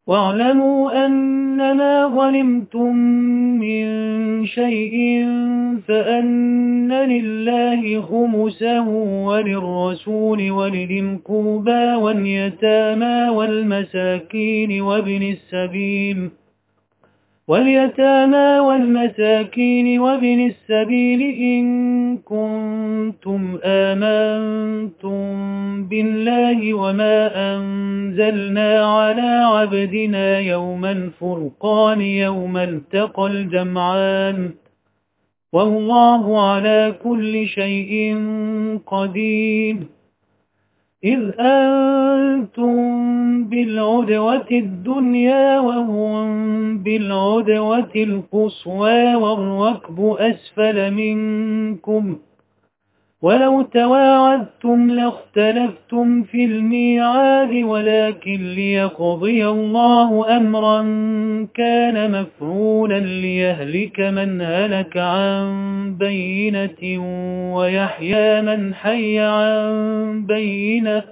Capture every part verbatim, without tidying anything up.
واعلموا أنما ظلمتم من شيء فأن لله خمسه وللرسول ولذي القربى واليتامى والمساكين وابن السبيل واليتامى والمساكين وابن السبيل إن كنتم آمنتم بالله وما أنزلنا على عبدنا يوم الفرقان يوم التقى الجمعان والله على كل شيء قدير. إذ أنتم بالعدوة الدنيا وهم بالعدوة القصوى والركب أسفل منكم ولو تواعدتم لاختلفتم في الميعاد ولكن ليقضي الله أمرا كان مفعولا ليهلك من هلك عن بينة ويحيى من حي عن بينة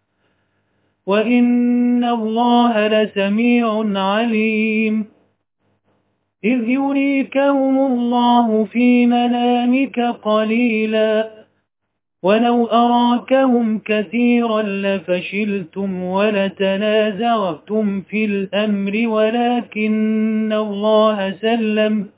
وإن الله لسميع عليم. إذ يريكهم الله في منامك قليلا ولو أراكهم كثيرا لفشلتم ولتنازعتم في الأمر ولكن الله سلم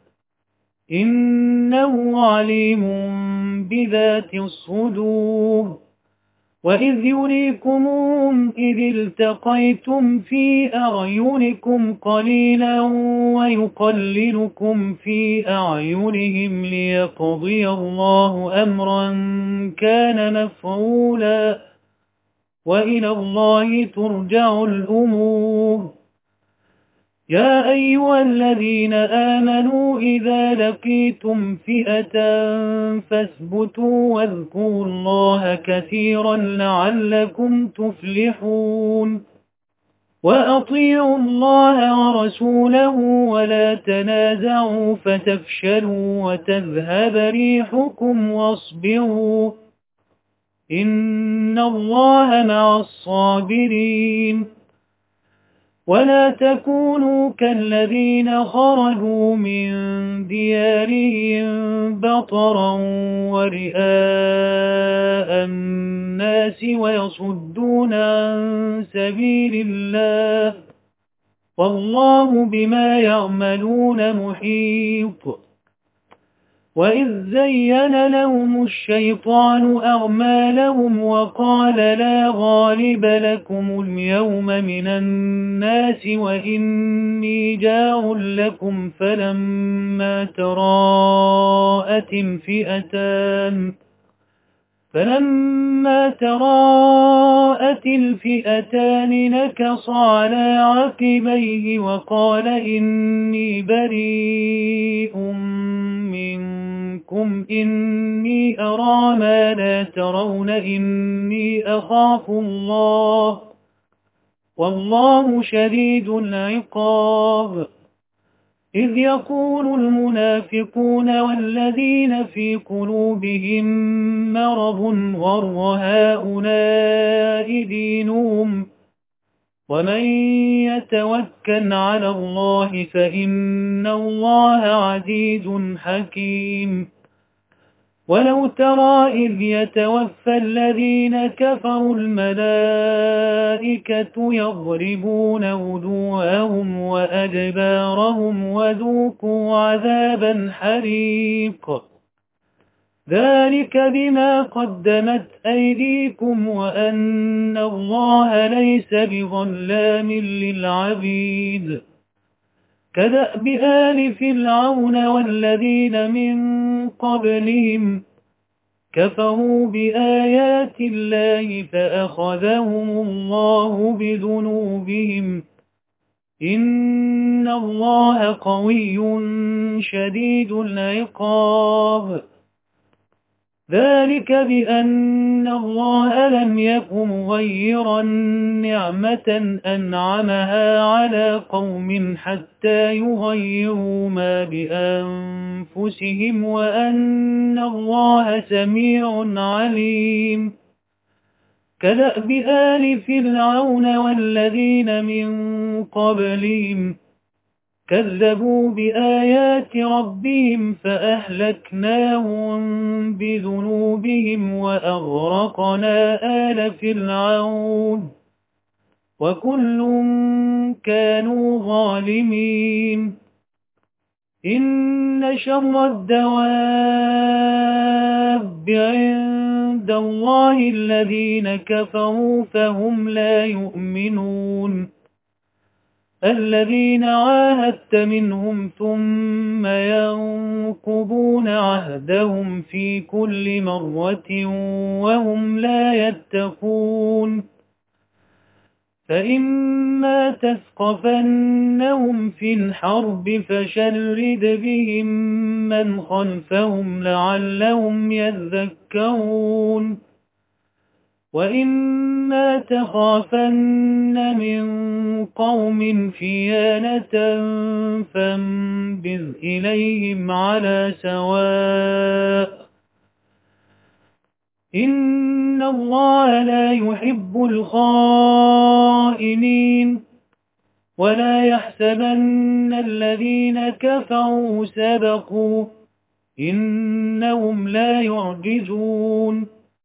إنه عليم بذات الصدور. وإذ يريكمهم إذ التقيتم في أعينكم قليلا ويقللكم في أعينهم ليقضي الله أمرا كان مفعولا وإلى الله ترجع الأمور. يا أيها الذين آمنوا إذا لقيتم فئة فاثبتوا واذكروا الله كثيرا لعلكم تفلحون. وأطيعوا الله ورسوله ولا تنازعوا فتفشلوا وتذهب ريحكم واصبروا إن الله مع الصابرين. ولا تكونوا كالذين خرجوا من ديارهم بطرا ورئاء الناس ويصدون عن سبيل الله والله بما يعملون محيط. وإذ زين لهم الشيطان أعمالهم وقال لا غالب لكم اليوم من الناس وإني جار لكم فلما تراءت الفئتان فلما تراءت الفئتان نكص على عقبيه وقال إني بريء منكم إني أرى ما لا ترون إني أخاف الله والله شديد العقاب. إذ يقول المنافقون والذين في قلوبهم مرض غر هؤلاء دينهم ومن يتوكل على الله فإن الله عزيز حكيم. ولو ترى إذ يتوفى الذين كفروا الملائكة يضربون وجوههم وأدبارهم وذوقوا عذاب الحريق ذلك بما قدمت أيديكم وأن الله ليس بظلام للعبيد. كدأب آل فرعون والذين من قبلهم كفروا بآيات الله فأخذهم الله بذنوبهم إن الله قوي شديد العقاب. ذلك بأن الله لم يكن مغيرا نعمة أنعمها على قوم حتى يغيروا ما بأنفسهم وأن الله سميع عليم. كدأب آل فرعون والذين من قبلهم كذبوا بآيات ربهم فأهلكناهم بذنوبهم وأغرقنا آل فرعون وكل كانوا ظالمين إن شر الدواب عند الله الذين كفروا فهم لا يؤمنون الذين عاهدت منهم ثم ينقضون عهدهم في كل مرة وهم لا يتقون فإما تثقفنهم في الحرب فشرد بهم من خلفهم لعلهم يذكرون وإما تخافن من قوم خيانة فانبذ إليهم على سواء إن الله لا يحب الخائنين ولا يحسبن الذين كفروا سبقوا إنهم لا يعجزون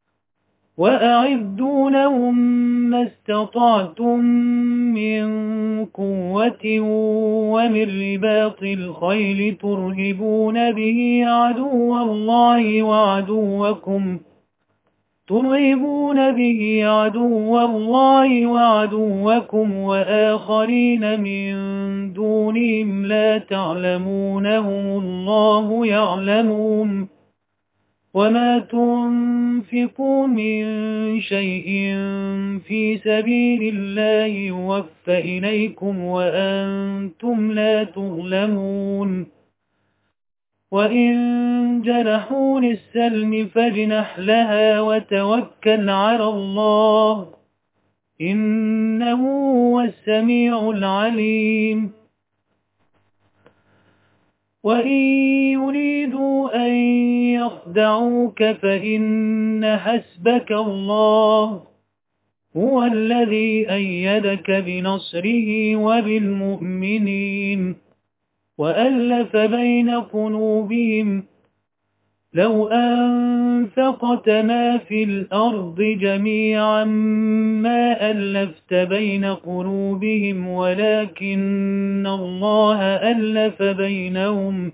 وأعدوا لهم ما استطعتم من قوة ومن رباط الخيل ترهبون به عدو الله وعدوكم ترهبون به عدو الله وعدوكم وآخرين من دونهم لا تعلمونهم الله يعلمهم وما تنفقوا من شيء في سبيل الله يوفى إليكم وأنتم لا تظلمون وإن جنحوا للسلم فاجنح لها وتوكل على الله إنه هو السميع العليم وإن يريدوا أن يخدعوك فإن حسبك الله هو الذي أيدك بنصره وبالمؤمنين وألف بين قلوبهم لو أنفقت ما في الأرض جميعا ما ألفت بين قلوبهم ولكن الله ألف بينهم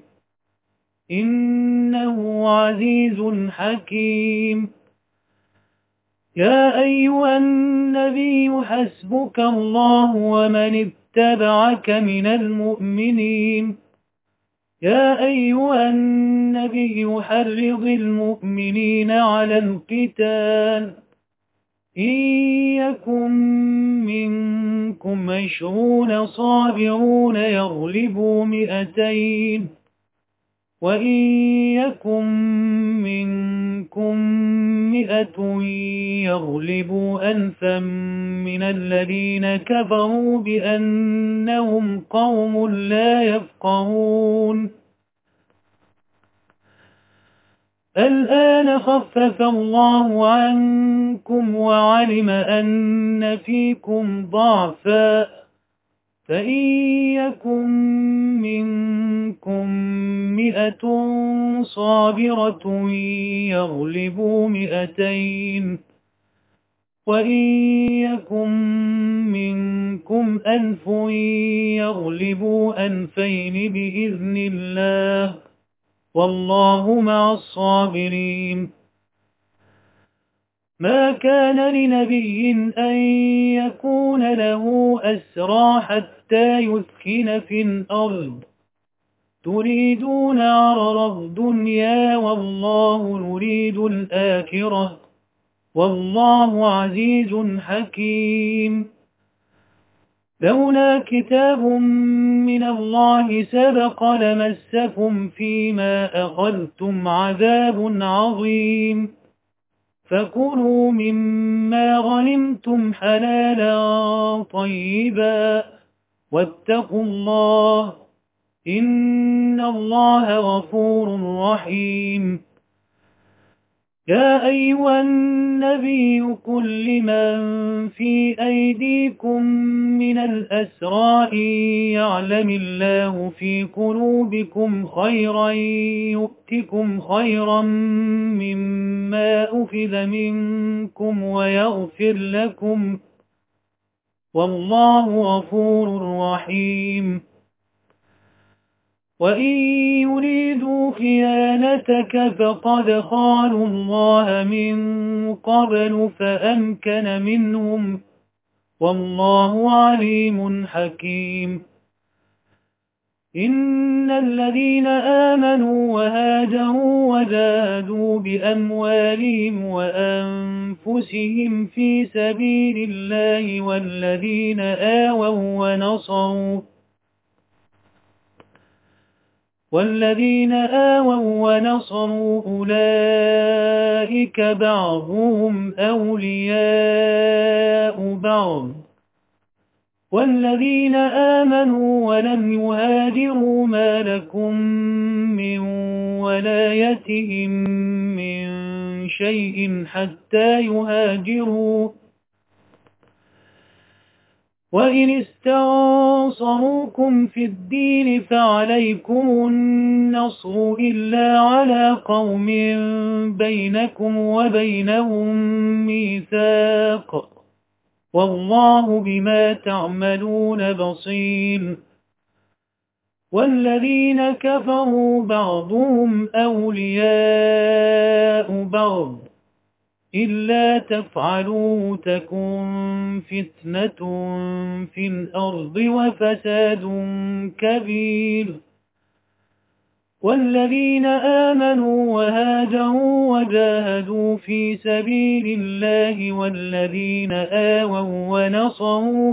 إنه عزيز حكيم يا أيها النبي حسبك الله ومن اتبعك من المؤمنين يا أيها النبي حرض المؤمنين على القتال إن يكن منكم عشرون صابرون يغلبوا مئتين وإن يكن منكم مئة يغلبوا ألفا من الذين كفروا بأنهم قوم لا يفقهون الآن خفف الله عنكم وعلم أن فيكم ضعفا فإن يكن منكم مئة صابرة يغلبوا مئتين وإن يكن منكم ألف يغلبوا ألفين بإذن الله والله مع الصابرين ما كان لنبي أن يكون له أسرى حتى يثخن في الأرض تريدون عرض الدنيا والله يريد الآخرة والله عزيز حكيم لولا كتاب من الله سبق لمسكم فيما أخذتم عذاب عظيم فكلوا مما غنمتم حلالا طيبا واتقوا الله إن الله غفور رحيم يا أيها النبي قل لمن في أيديكم من الأسرى يعلم الله في قلوبكم خيرا يؤتكم خيرا مما أخذ منكم ويغفر لكم والله غفور رحيم وإن يريدوا خيانتك فقد خانوا الله من قبل فأمكن منهم والله عليم حكيم إن الذين آمنوا وهاجروا وجاهدوا بأموالهم وأنفسهم في سبيل الله والذين آووا ونصروا والذين آووا ونصروا أولئك بعضهم أولياء بعض والذين آمنوا ولم يهاجروا ما لكم من ولايتهم من شيء حتى يهاجروا وإن استنصروكم في الدين فعليكم النصر إلا على قوم بينكم وبينهم ميثاق والله بما تعملون بصير والذين كفروا بعضهم أولياء بعض إلا تفعلوا تكن فتنة في الأرض وفساد كبير والذين آمنوا وهاجروا وجاهدوا في سبيل الله والذين آووا ونصروا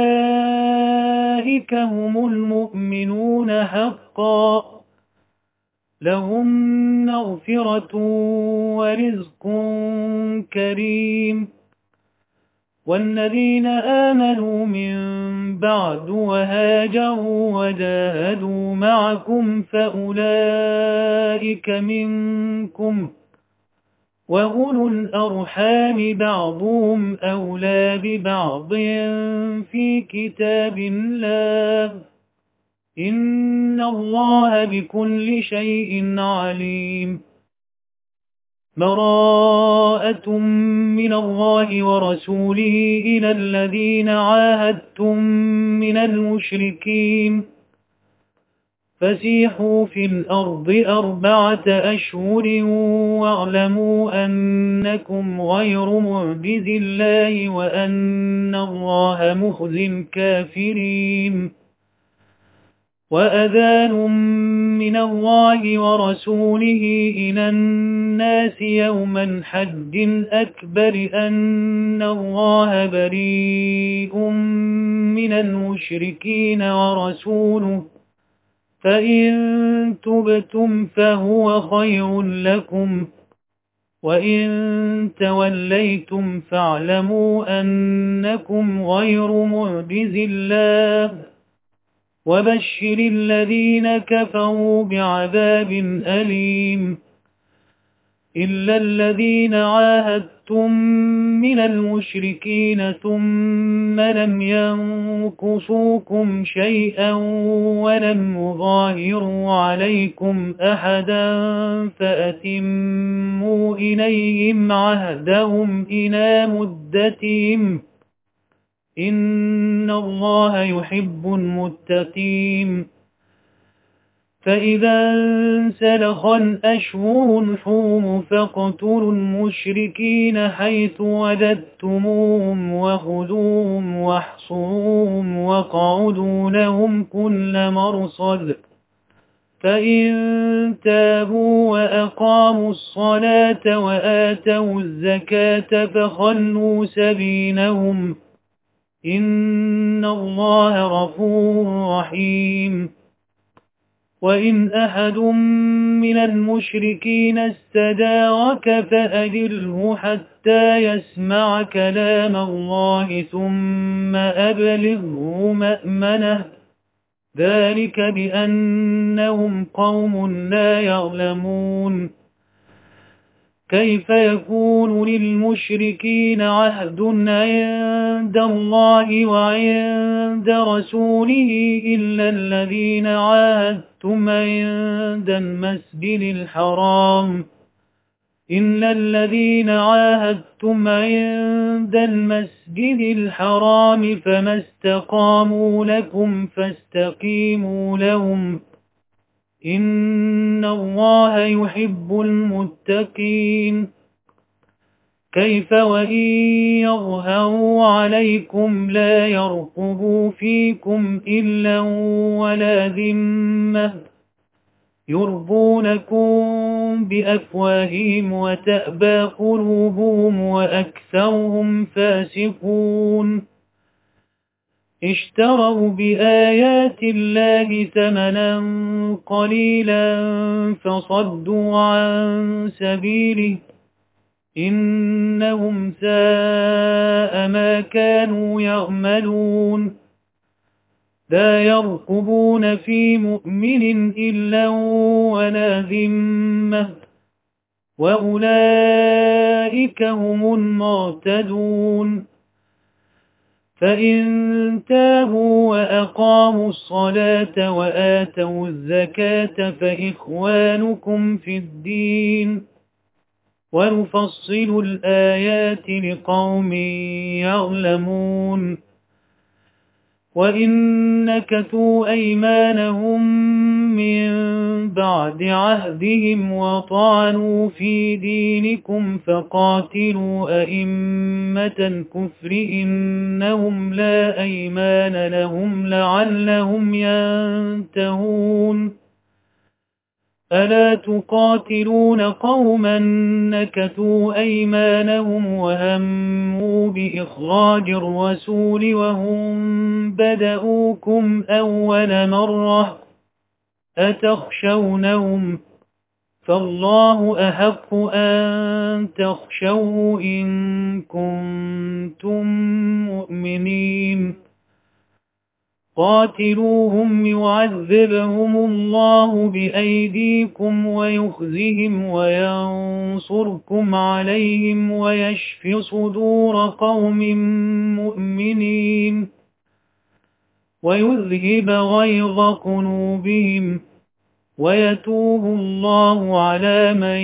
أولئك هم المؤمنون حقا لهم مغفرة ورزق كريم والذين آمنوا من بعد وهاجروا وجاهدوا معكم فأولئك منكم وأولو الأرحام بعضهم أولى ببعض في كتاب الله إن الله بكل شيء عليم براءة من الله ورسوله إلى الذين عاهدتم من المشركين فسيحوا في الأرض أربعة أشهر واعلموا أنكم غير معجز الله وأن الله مخزي الكافرين وأذان من الله ورسوله إلى الناس يوم الحج الأكبر أن الله بريء من المشركين ورسوله فإن تبتم فهو خير لكم وإن توليتم فاعلموا أنكم غير معجز الله وبشر الذين كفروا بعذاب أليم إلا الذين عاهدتم من المشركين ثم لم ينقصوكم شيئا ولم يظاهروا عليكم أحدا فأتموا إليهم عهدهم إلى مدتهم إن الله يحب المتقين فإذا انسلخ الأشهر الحرم فاقتلوا المشركين حيث وجدتموهم وخذوهم واحصروهم واقعدوا لهم كل مرصد فإن تابوا وأقاموا الصلاة وآتوا الزكاة فخلوا سبيلهم إن الله غفور رحيم وإن أحد من المشركين استجارك فأجره حتى يسمع كلام الله ثم أبلغه مأمنه ذلك بأنهم قوم لا يعلمون كيف يكون للمشركين عهد عند الله وعند رسوله إلا الذين عاهدتم عند المسجد الحرام إلا الذين عاهدتم عند المسجد الحرام فما استقاموا لكم فاستقيموا لهم إن الله يحب المتقين كيف وإن يظهروا عليكم لا يرقبوا فيكم إلا ولا ذمة يرضونكم بأفواههم وتأبى قلوبهم وأكثرهم فاسقون اشتروا بآيات الله ثمنا قليلا فصدوا عن سبيله إنهم ساء ما كانوا يعملون لا يرقبون في مؤمن إلا ولا ذمة وأولئك هم المعتدون فإن تابوا وأقاموا الصلاة وآتوا الزكاة فإخوانكم في الدين ونفصل الآيات لقوم يعلمون وإن نكثوا أيمانهم من بعد عهدهم وطعنوا في دينكم فقاتلوا أئمة الكفر إنهم لا أيمان لهم لعلهم ينتهون ألا تقاتلون قوما نكثوا أيمانهم وهموا بإخراج الرسول وهم بدأوكم أول مرة أتخشونهم فالله أحق أن تخشوه إن كنتم مؤمنين قاتلوهم يعذبهم الله بأيديكم ويخزهم وينصركم عليهم ويشف صدور قوم مؤمنين ويذهب غيظ قلوبهم ويتوب الله على من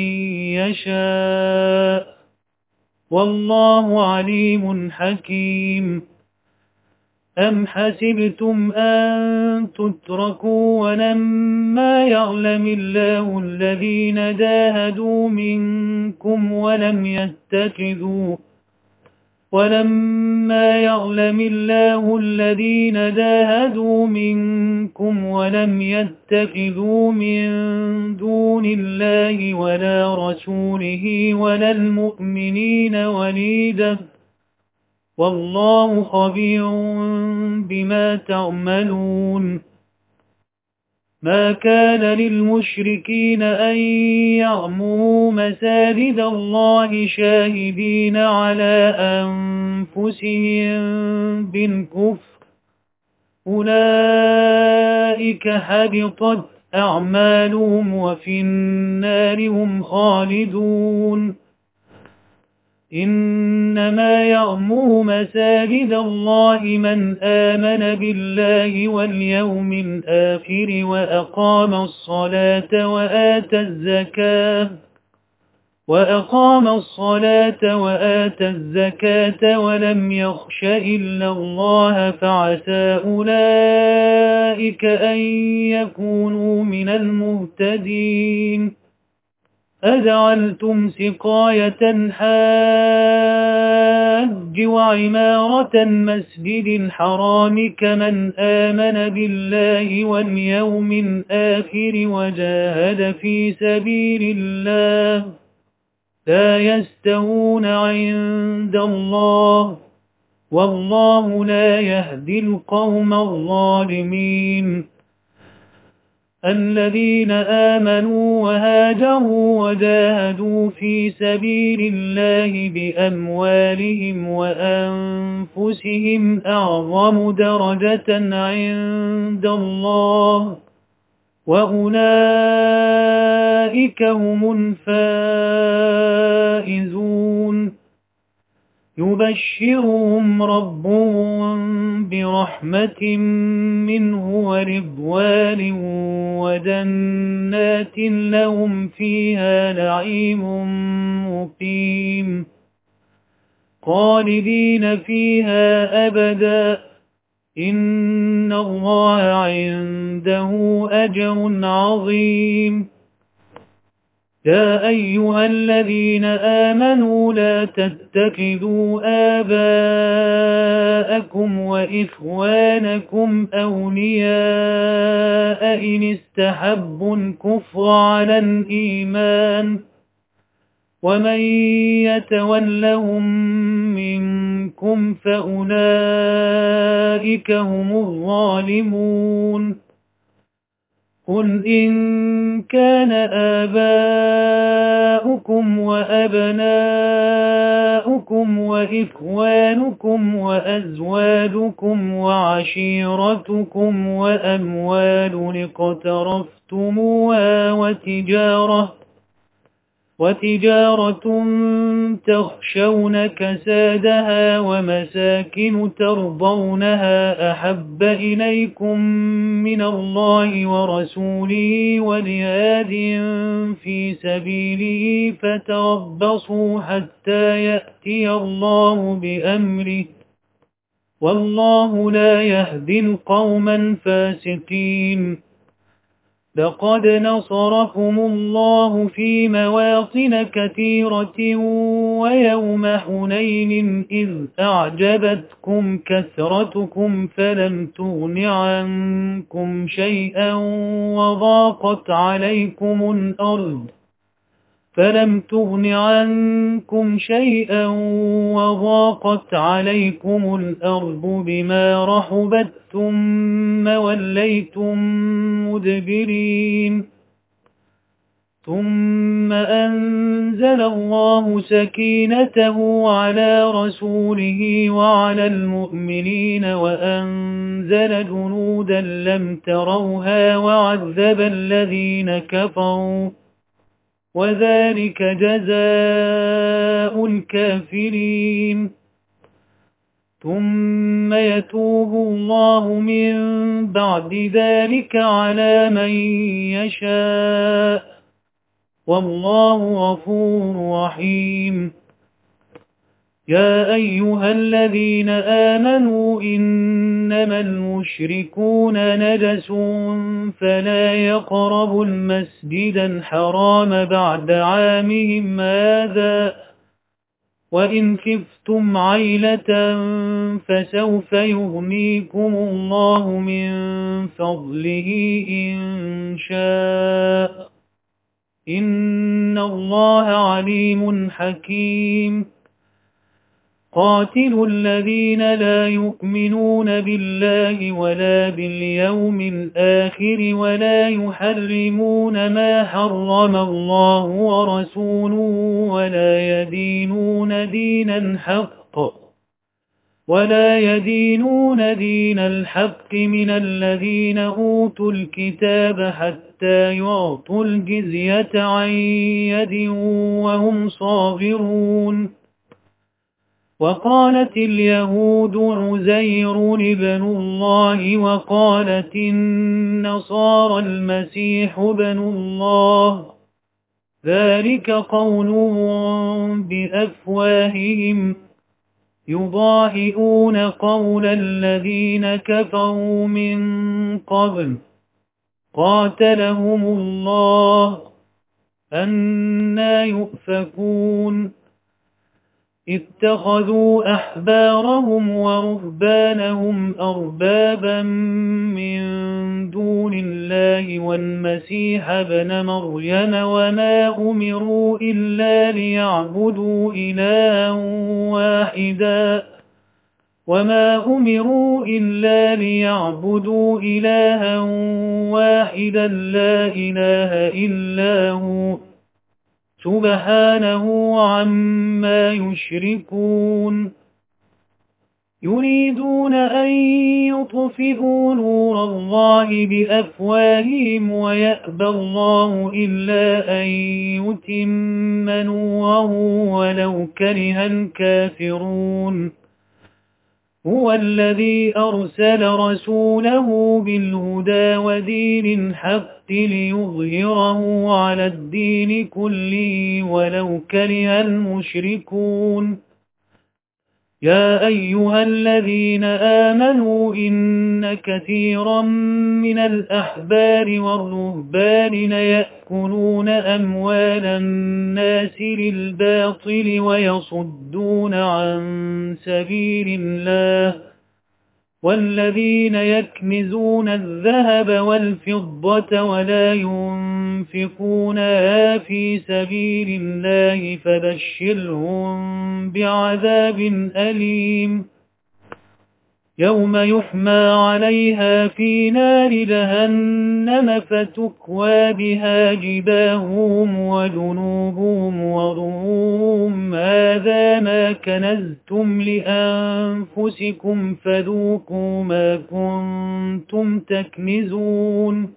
يشاء والله عليم حكيم أم حسبتم أن تتركوا ولما يعلم الله الذين جاهدوا منكم ولم يتخذوا ولما يعلم الله الذين جاهدوا منكم ولم يتخذوا من دون الله ولا رسوله ولا المؤمنين وليدا والله خبير بما تعملون ما كان للمشركين أن يعمروا مساجد الله شاهدين على أنفسهم بالكفر أولئك حبطت أعمالهم وفي النار هم خالدون إنما يعمر مساجد الله من آمن بالله واليوم الآخر وأقام الصلاة وآتى الزكاة وأقام الصلاة وآتى الزكاة ولم يخش إلا الله فعسى أولئك أن يكونوا من المهتدين أجعلتم سقاية الحاج وعمارة المسجد الحرام كمن آمن بالله واليوم الآخر وجاهد في سبيل الله لا يستوون عند الله والله لا يهدي القوم الظالمين الذين آمنوا وهاجروا وجاهدوا في سبيل الله بأموالهم وأنفسهم أعظم درجة عند الله وأولئك هم الفائزون يبشرهم ربهم برحمة منه ورضوان وجنات لهم فيها نعيم مقيم خالدين فيها أبدا إن الله عنده أجر عظيم يا أيها الذين آمنوا لا تتخذوا آباءكم وإخوانكم أولياء إن استحبوا الكفر على الإيمان ومن يتولهم منكم فأولئك هم الظالمون قل إن كان آباؤكم وأبناؤكم وإخوانكم وأزواجكم وعشيرتكم وأموال اقترفتموها وتجارة وتجارة تخشون كسادها ومساكن ترضونها أحب إليكم من الله ورسوله وجهاد في سبيله فتربصوا حتى يأتي الله بأمره والله لا يهدي القوم الفاسقين لقد نصركم الله في مواطن كثيرة ويوم حنين إذ أعجبتكم كثرتكم فلم تغن عنكم شيئا وضاقت عليكم الأرض فلم تغن عنكم شيئا وضاقت عليكم الأرض بما رحبت ثم وليتم مدبرين ثم أنزل الله سكينته على رسوله وعلى المؤمنين وأنزل جنودا لم تروها وعذب الذين كفروا وذلك جزاء الكافرين ثم يتوب الله من بعد ذلك على من يشاء والله غفور رحيم يا أيها الذين آمنوا إنما المشركون نجس فلا يقربوا المسجد الحرام بعد عامهم هذا وإن خفتم عيلة فسوف يغنيكم الله من فضله إن شاء إن الله عليم حكيم قاتلوا الذين لا يؤمنون بالله ولا باليوم الآخر ولا يحرمون ما حرم الله ورسوله ولا يدينون دين الحق ولا يدينون دين الحق من الذين أوتوا الكتاب حتى يعطوا الجزية عن يد وهم صاغرون وقالت اليهود عزير ابن الله وقالت النصارى المسيح ابن الله ذلك قولهم بأفواههم يضاهئون قول الذين كفروا من قبل قاتلهم الله أنى يؤفكون اتخذوا أحبارهم ورهبانهم أربابا من دون الله والمسيح ابن مريم وما أمروا إلا ليعبدوا إلها واحدا وما أمروا إلا ليعبدوا إلها واحدا لا إله إلا هو سبحانه عما يشركون يريدون أن يطفئوا نور الله بأفواههم ويأبى الله إلا أن يتم نوره ولو كره الكافرون هو الذي أرسل رسوله بالهدى ودين الحق ليظهره على الدين كله ولو كره المشركون يا أيها الذين آمنوا إن كثيرا من الأحبار والرهبان يأكلون أموال الناس بالباطل ويصدون عن سبيل الله والذين يكنزون الذهب والفضة ولا ينفقونها في سبيل الله فبشرهم بعذاب أليم يوم يحمى عليها في نار جهنم فتكوى بها جباههم وجنوبهم وظهورهم هذا ما كنزتم لأنفسكم فذوقوا ما كنتم تكنزون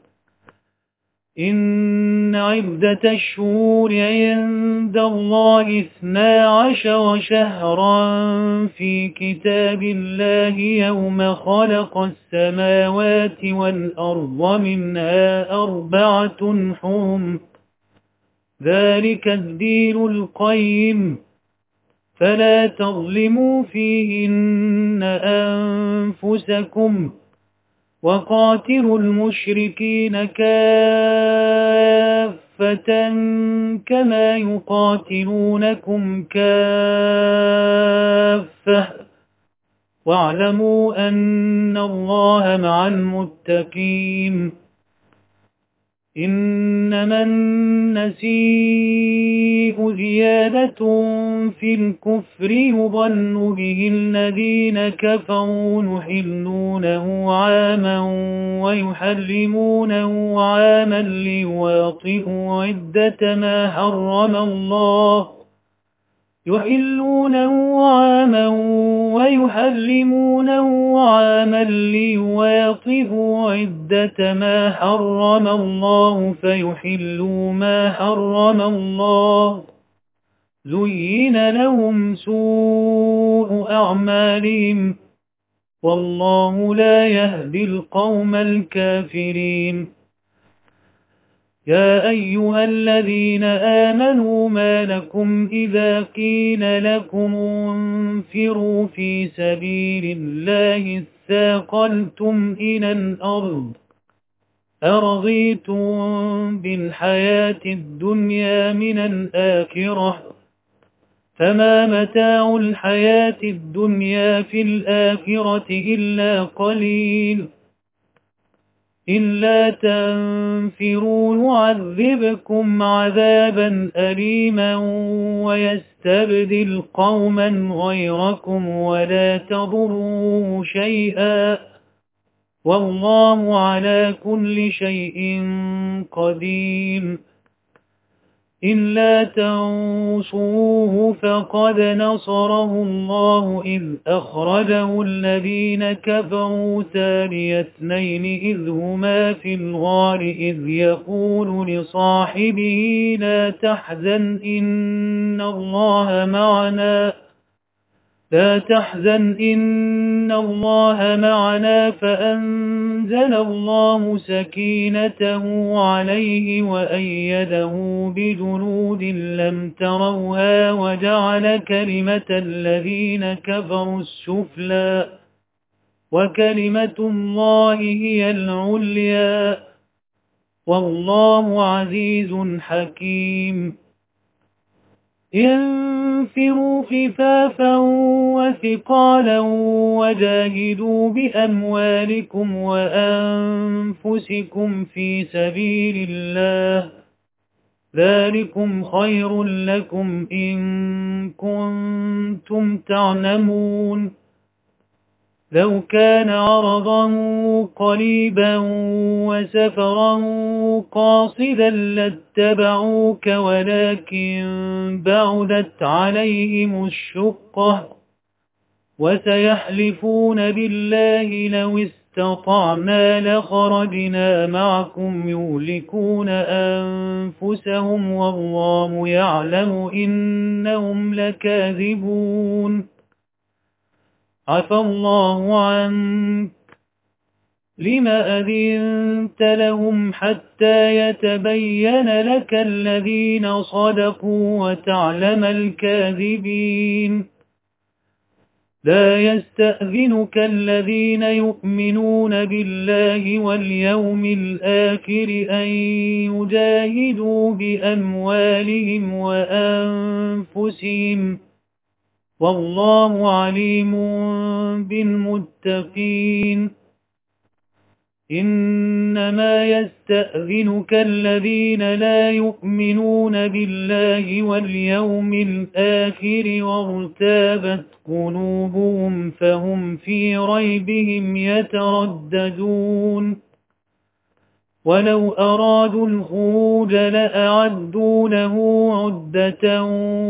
إن عدة الشهور عند الله اثنا عشر شهرا في كتاب الله يوم خلق السماوات والأرض منها أربعة حرم ذلك الدين القيم فلا تظلموا فيهن أنفسكم وقاتلوا المشركين كافة كما يقاتلونكم كافة واعلموا أن الله مع المتقين إنما النسيء زيادة في الكفر يضل به الذين كفروا يحلونه عاما ويحرمونه عاما ليواطئوا عدة ما حرم الله يحلونه عاما ويحرمونه عاما ليواطئوا عدة ما حرم الله فيحلوا ما حرم الله زين لهم سوء أعمالهم والله لا يهدي القوم الكافرين يا أيها الذين آمنوا ما لكم إذا قيل لكم انفروا في سبيل الله اثاقلتم إلى الأرض أرضيتم بالحياة الدنيا من الآخرة فما متاع الحياة الدنيا في الآخرة إلا قليل إلا تنفروا يعذبكم عذابا أليما ويستبدل قوما غيركم ولا تضروه شيئا والله على كل شيء قدير إلا تنصروه فقد نصره الله إذ أخرجه الذين كفروا ثاني اثنين إذ هما في الغار إذ يقول لصاحبه لا تحزن إن الله معنا لا تحزن إن الله معنا فأنزل الله سكينته عليه وأيده بجنود لم تروها وجعل كلمة الذين كفروا السفلى وكلمة الله هي العليا والله عزيز حكيم انفروا خفافا وثقالا وجاهدوا بأموالكم وأنفسكم في سبيل الله ذلكم خير لكم إن كنتم تعلمون لو كان عرضا قريبا وسفرا قاصدا لاتبعوك ولكن بعدت عليهم الشقة وسيحلفون بالله لو استطعنا لخرجنا معكم يهلكون أنفسهم والله يعلم إنهم لكاذبون عفى الله عنك لم أذنت لهم حتى يتبين لك الذين صدقوا وتعلم الكاذبين لا يستأذنك الذين يؤمنون بالله واليوم الآخر أن يجاهدوا بأموالهم وأنفسهم والله عليم بالمتقين إنما يستأذنك الذين لا يؤمنون بالله واليوم الآخر وارتابت قلوبهم فهم في ريبهم يترددون ولو أرادوا الخروج لأعدوا له عدة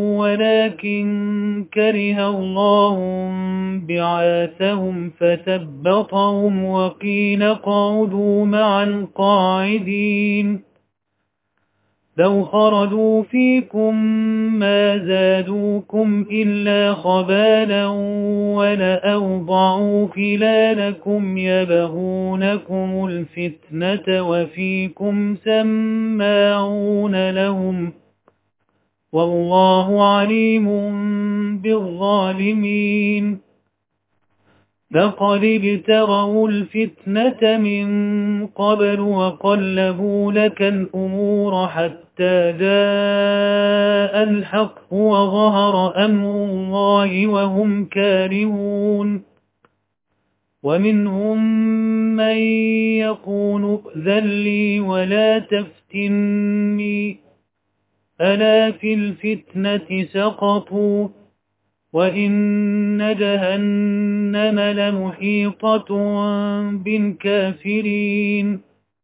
ولكن كره الله بعاثهم فثبطهم وقيل اقعدوا مع القاعدين لو خرجوا فيكم ما زادوكم إلا خبالا ولأوضعوا خلالكم يبغونكم الفتنة وفيكم سماعون لهم والله عليم بالظالمين لقد ابتغوا الفتنة من قبل وقلبوا لك الأمور حتى جاء الحق وظهر أمر الله وهم كارهون ومنهم من يقول ائذن لي ولا تفتني ألا في الفتنة سقطوا وإن جهنم لمحيطة بالكافرين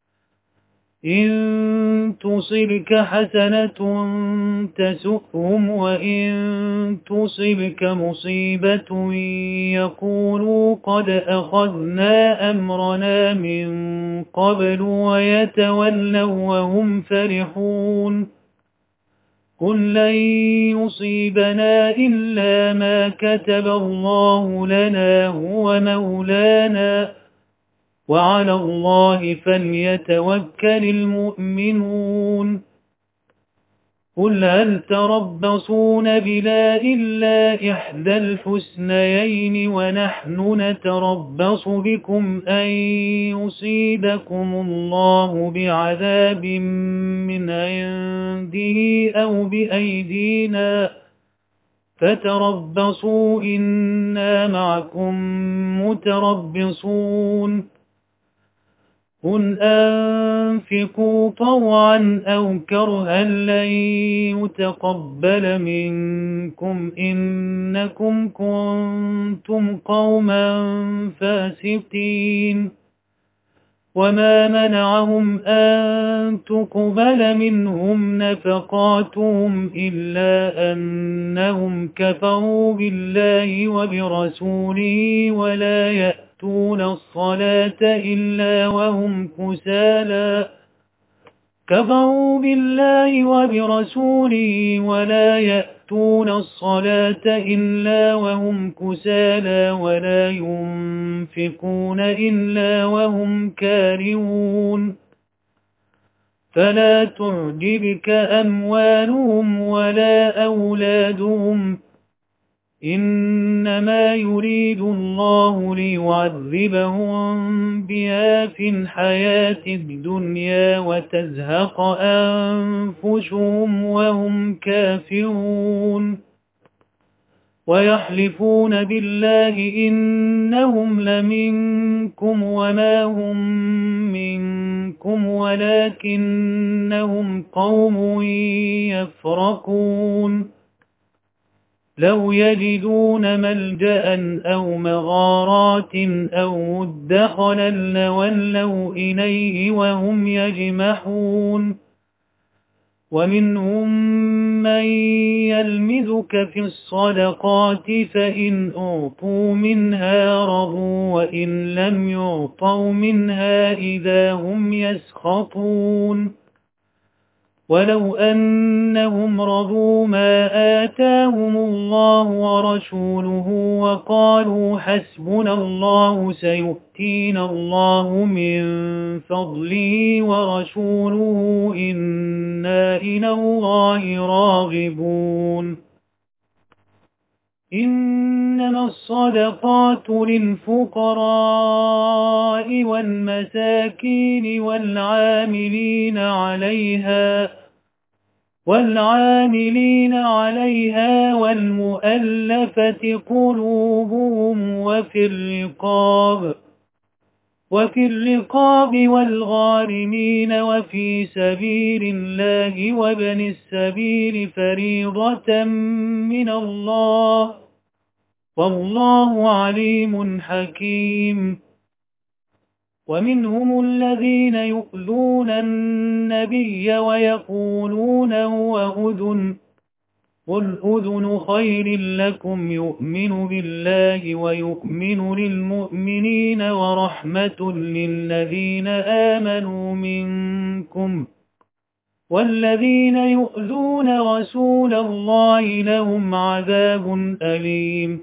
إن تصبك حسنة تسؤهم وإن تصبك مصيبة يقولوا قد أخذنا أمرنا من قبل ويتولوا وهم فرحون قل لن يصيبنا إلا ما كتب الله لنا هو مولانا وعلى الله فليتوكل المؤمنون قل هل تربصون بنا إلا إحدى الحسنيين ونحن نتربص بكم أن يصيبكم الله بعذاب من عنده أو بأيدينا فتربصوا إنا معكم متربصون قل أنفقوا طوعا أو كرها لن يتقبل منكم إنكم كنتم قوما فاسقين وما منعهم أن تقبل منهم نفقاتهم إلا أنهم كفروا بالله وبرسوله ولا يأتون الصلاة إلا وهم كسالى كفروا بالله وبرسوله ولا يأتون الصلاة إلا وهم كسالى ولا ينفقون إلا وهم كارهون فلا تعجبك أموالهم ولا أولادهم إنما يريد الله ليعذبهم بها في الحياة الدنيا وتزهق أنفسهم وهم كافرون ويحلفون بالله إنهم لمنكم وما هم منكم ولكنهم قوم يفرقون لو يجدون ملجأ أو مغارات أو مدخلا لولوا إليه وهم يجمحون ومنهم من يلمزك في الصدقات فإن أعطوا منها رضوا وإن لم يعطوا منها إذا هم يسخطون ولو أنهم رضوا ما آتاهم الله ورسوله وقالوا حسبنا الله سيؤتينا الله من فضله ورسوله إنا إلى الله راغبون إنما الصدقات للفقراء والمساكين والعاملين عليها والعاملين عليها والمؤلفة قلوبهم وفي الرقاب وفي الرقاب والغارمين وفي سبيل الله وابن السبيل فريضة من الله والله عليم حكيم ومنهم الذين يؤذون النبي ويقولون هو أذن قل أذن خير لكم يؤمن بالله ويؤمن للمؤمنين ورحمة للذين آمنوا منكم والذين يؤذون رسول الله لهم عذاب أليم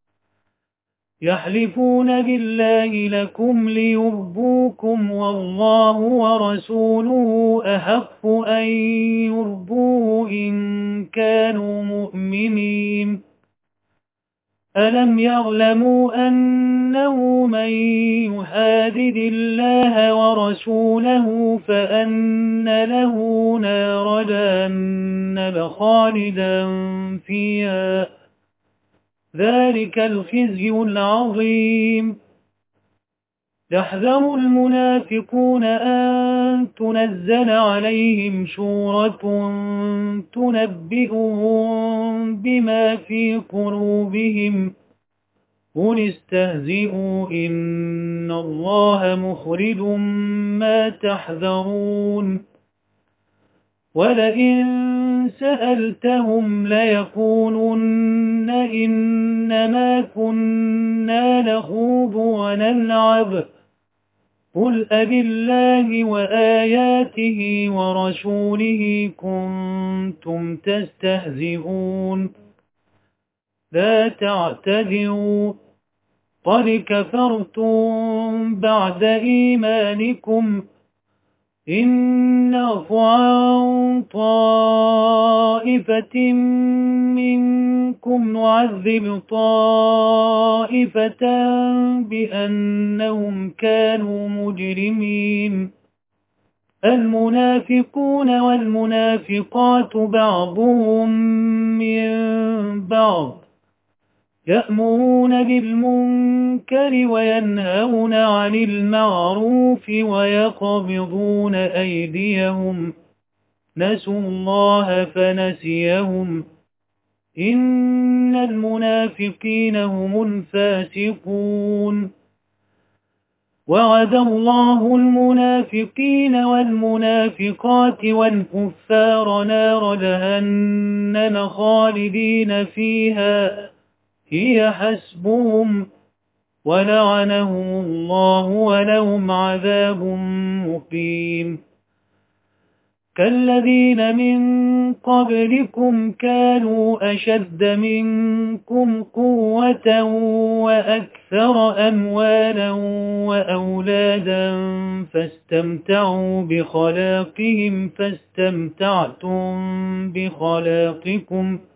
يحلفون بالله لكم ليرضوكم والله ورسوله أحق أن يرضوه إن كانوا مؤمنين ألم يعلموا أنه من يحادد الله ورسوله فأن له نار جهنم خالدا فيها ذلك الخزي العظيم يحذر المنافقون أن تنزل عليهم سورة تنبئهم بما في قلوبهم قل استهزئوا إن الله مخرج ما تحذرون ولئن سألتهم ليقولن إنما كنا نخوض ونلعب قل أبالله وآياته ورسوله كنتم تستهزئون لا تعتذروا قد كفرتم بعد إيمانكم إن نعف عن طائفة منكم نعذب طائفة بأنهم كانوا مجرمين المنافقون والمنافقات بعضهم من بعض يأمرون بالمنكر وينهون عن المعروف ويقبضون أيديهم نسوا الله فنسيهم إن المنافقين هم الفاسقون وعد الله المنافقين والمنافقات والكفار نار جهنم خالدين فيها هي حسبهم ولعنهم الله ولهم عذاب مقيم كالذين من قبلكم كانوا أشد منكم قوة وأكثر أموالا وأولادا فاستمتعوا بخلاقهم فاستمتعتم بخلاقكم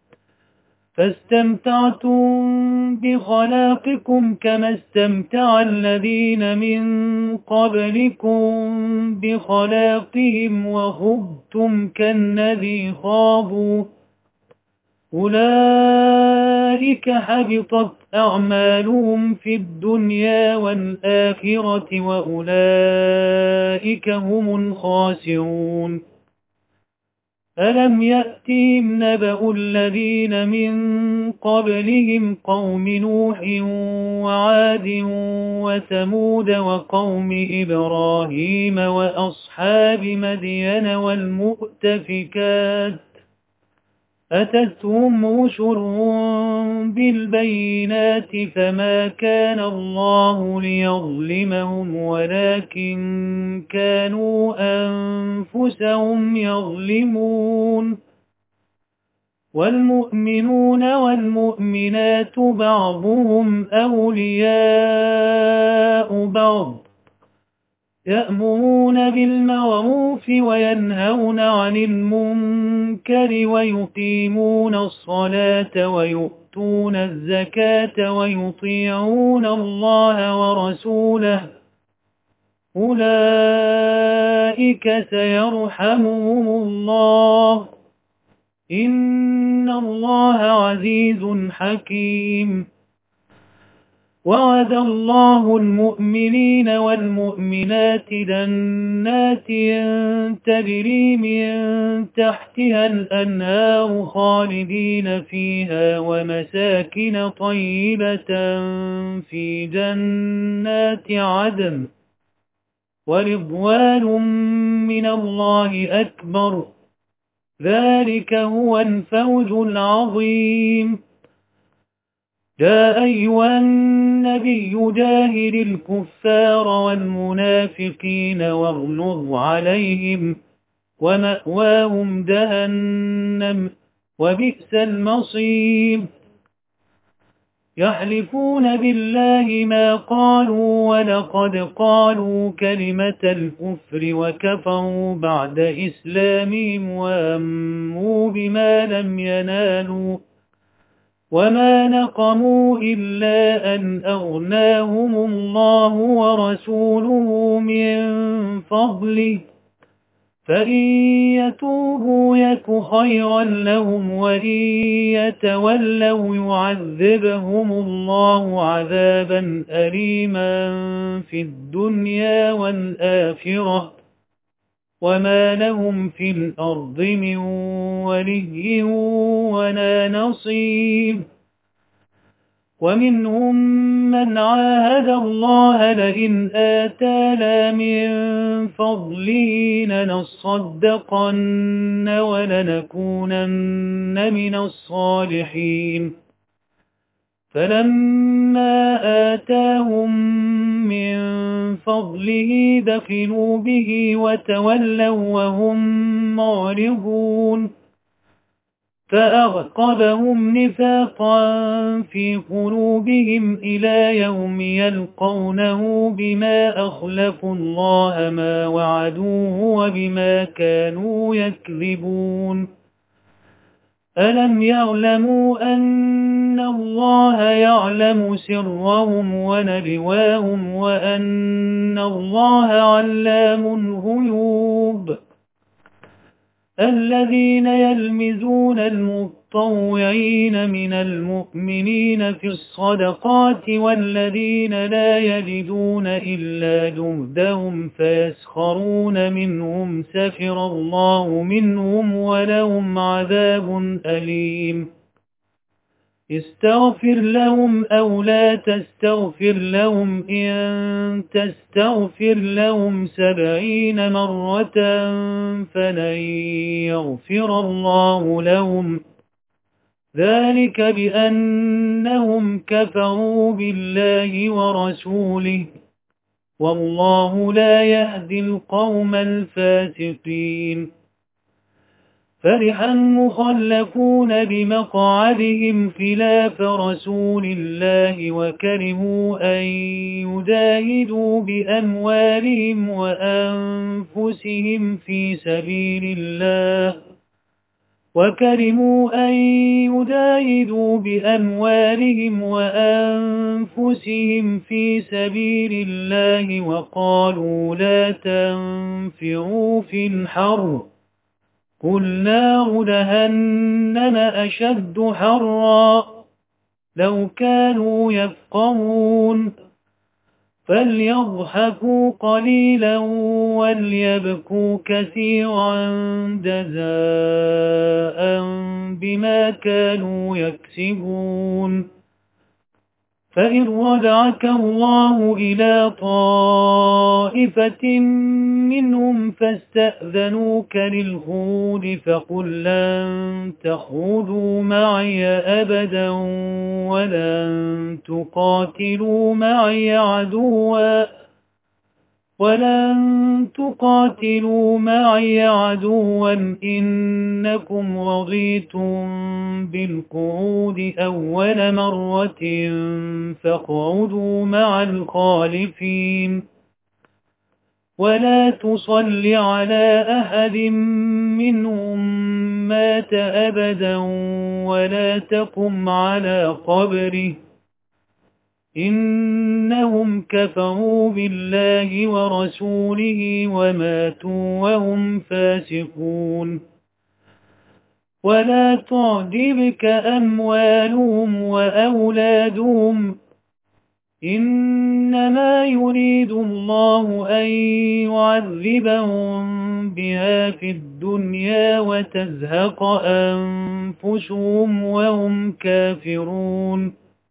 فاستمتعتم بخلاقكم كما استمتع الذين من قبلكم بخلاقهم وخضتم كالذي خاضوا أولئك حبطت أعمالهم في الدنيا والآخرة وأولئك هم الخاسرون ألم يأتهم نبأ الذين من قبلهم قوم نوح وعاد وثمود وقوم إبراهيم وأصحاب مدين والمؤتفكات أتتهم رسلهم بالبينات فما كان الله ليظلمهم ولكن كانوا أنفسهم يظلمون والمؤمنون والمؤمنات بعضهم أولياء بعض يأمرون بالمعروف وينهون عن المنكر ويقيمون الصلاة ويؤتون الزكاة ويطيعون الله ورسوله أولئك سيرحمهم الله إن الله عزيز حكيم وعد الله المؤمنين والمؤمنات جنات تجري من تحتها الأنهار خالدين فيها ومساكن طيبة في جنات عدن ورضوان من الله أكبر ذلك هو الفوز العظيم يا أيها النبي جاهد الكفار والمنافقين واغلظ عليهم ومأواهم جهنم وبئس المصير يحلفون بالله ما قالوا ولقد قالوا كلمة الكفر وكفروا بعد إسلامهم وأموا بما لم ينالوا وما نقموا إلا أن أغناهم الله ورسوله من فضله فإن يتوبوا يك خيرا لهم وإن يتولوا يعذبهم الله عذابا أليما في الدنيا والآخرة وما لهم في الأرض من ولي ولا نصير ومنهم من عاهد الله لئن آتانا من فضله لنصدقن ولنكونن من الصالحين فلما آتاهم من فضله بخلوا به وتولوا وهم معرضون فأعقبهم نفاقا في قلوبهم إلى يوم يلقونه بما أخلفوا الله ما وعدوه وبما كانوا يكذبون ألم يعلموا أن الله يعلم سرهم ونجواهم وأن الله علام الغيوب الذين يلمزون المطوعين من المؤمنين في الصدقات والذين لا يجدون إلا جهدهم فيسخرون منهم سخر الله منهم ولهم عذاب أليم استغفر لهم أو لا تستغفر لهم إن تستغفر لهم سبعين مرة فلن يغفر الله لهم ذلك بأنهم كفروا بالله ورسوله والله لا يهدي القوم الفاسقين فرح المخلفون بمقعدهم خلاف رسول الله وكرهوا أن يجاهدوا بأموالهم وأنفسهم في سبيل الله وكرهوا أن يجاهدوا بأموالهم وأنفسهم في سبيل الله وقالوا لا تنفروا في الحر قل نار جهنم أشد حرا لو كانوا يفقهون فليضحكوا قليلا وليبكوا كثيرا جزاء بما كانوا يكسبون. فإن رجعك الله إلى طائفة منهم فاستأذنوك للخروج فقل لن تخرجوا معي أبدا ولن تقاتلوا معي عدوا ولن تقاتلوا معي عدوا إنكم رضيتم بالقعود أول مرة فاقعدوا مع الخالفين. ولا تصل على أحد منهم مات أبدا ولا تقم على قبره إنهم كفروا بالله ورسوله وماتوا وهم فاسقون. ولا تعجبك أموالهم وأولادهم إنما يريد الله أن يعذبهم بها في الدنيا وتزهق أنفسهم وهم كافرون.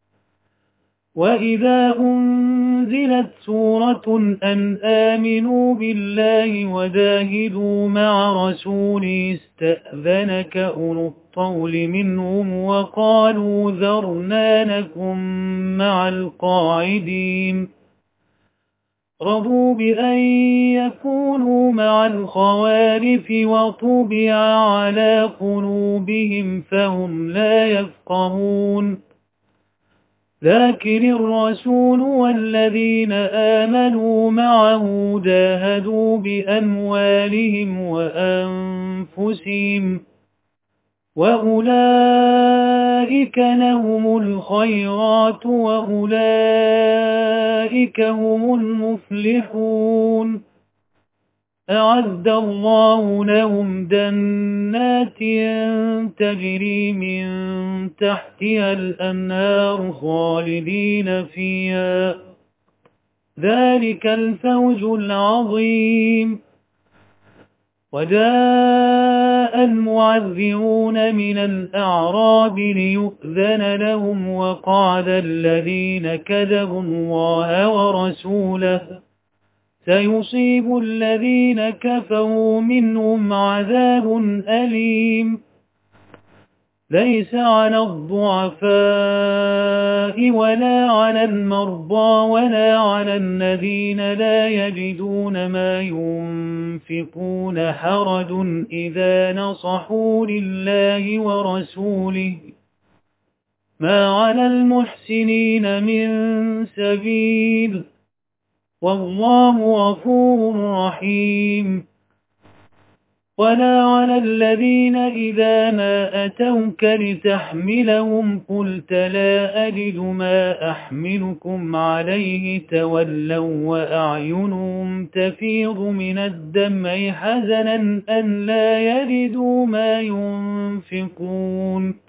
وإذا أنزلت سورة أن آمنوا بالله وجاهدوا مع رسوله استأذنك أولو الطول منهم وقالوا ذرنا نكن مع القاعدين. رضوا بأن يكونوا مع الخوالف وطبع على قلوبهم فهم لا يفقهون. لكن الرسول والذين آمنوا معه جاهدوا بأموالهم وأنفسهم وأولئك لهم الخيرات وأولئك هم المفلحون. أعد الله لهم جنات تجري من تحتها الأنهار خالدين فيها ذلك الفوز العظيم. وجاء المعذرون من الأعراب ليؤذن لهم وقعد الذين كذبوا الله ورسوله سيصيب الذين كفروا منهم عذاب أليم. ليس على الضعفاء ولا على المرضى ولا على الذين لا يجدون ما ينفقون حرج إذا نصحوا لله ورسوله ما على المحسنين من سبيل والله غفور رحيم. ولا على الذين إذا ما أتوك لتحملهم قلت لا أجد ما أحملكم عليه تولوا وأعينهم تفيض من الدمع حزنا أن لا يجدوا ما ينفقون.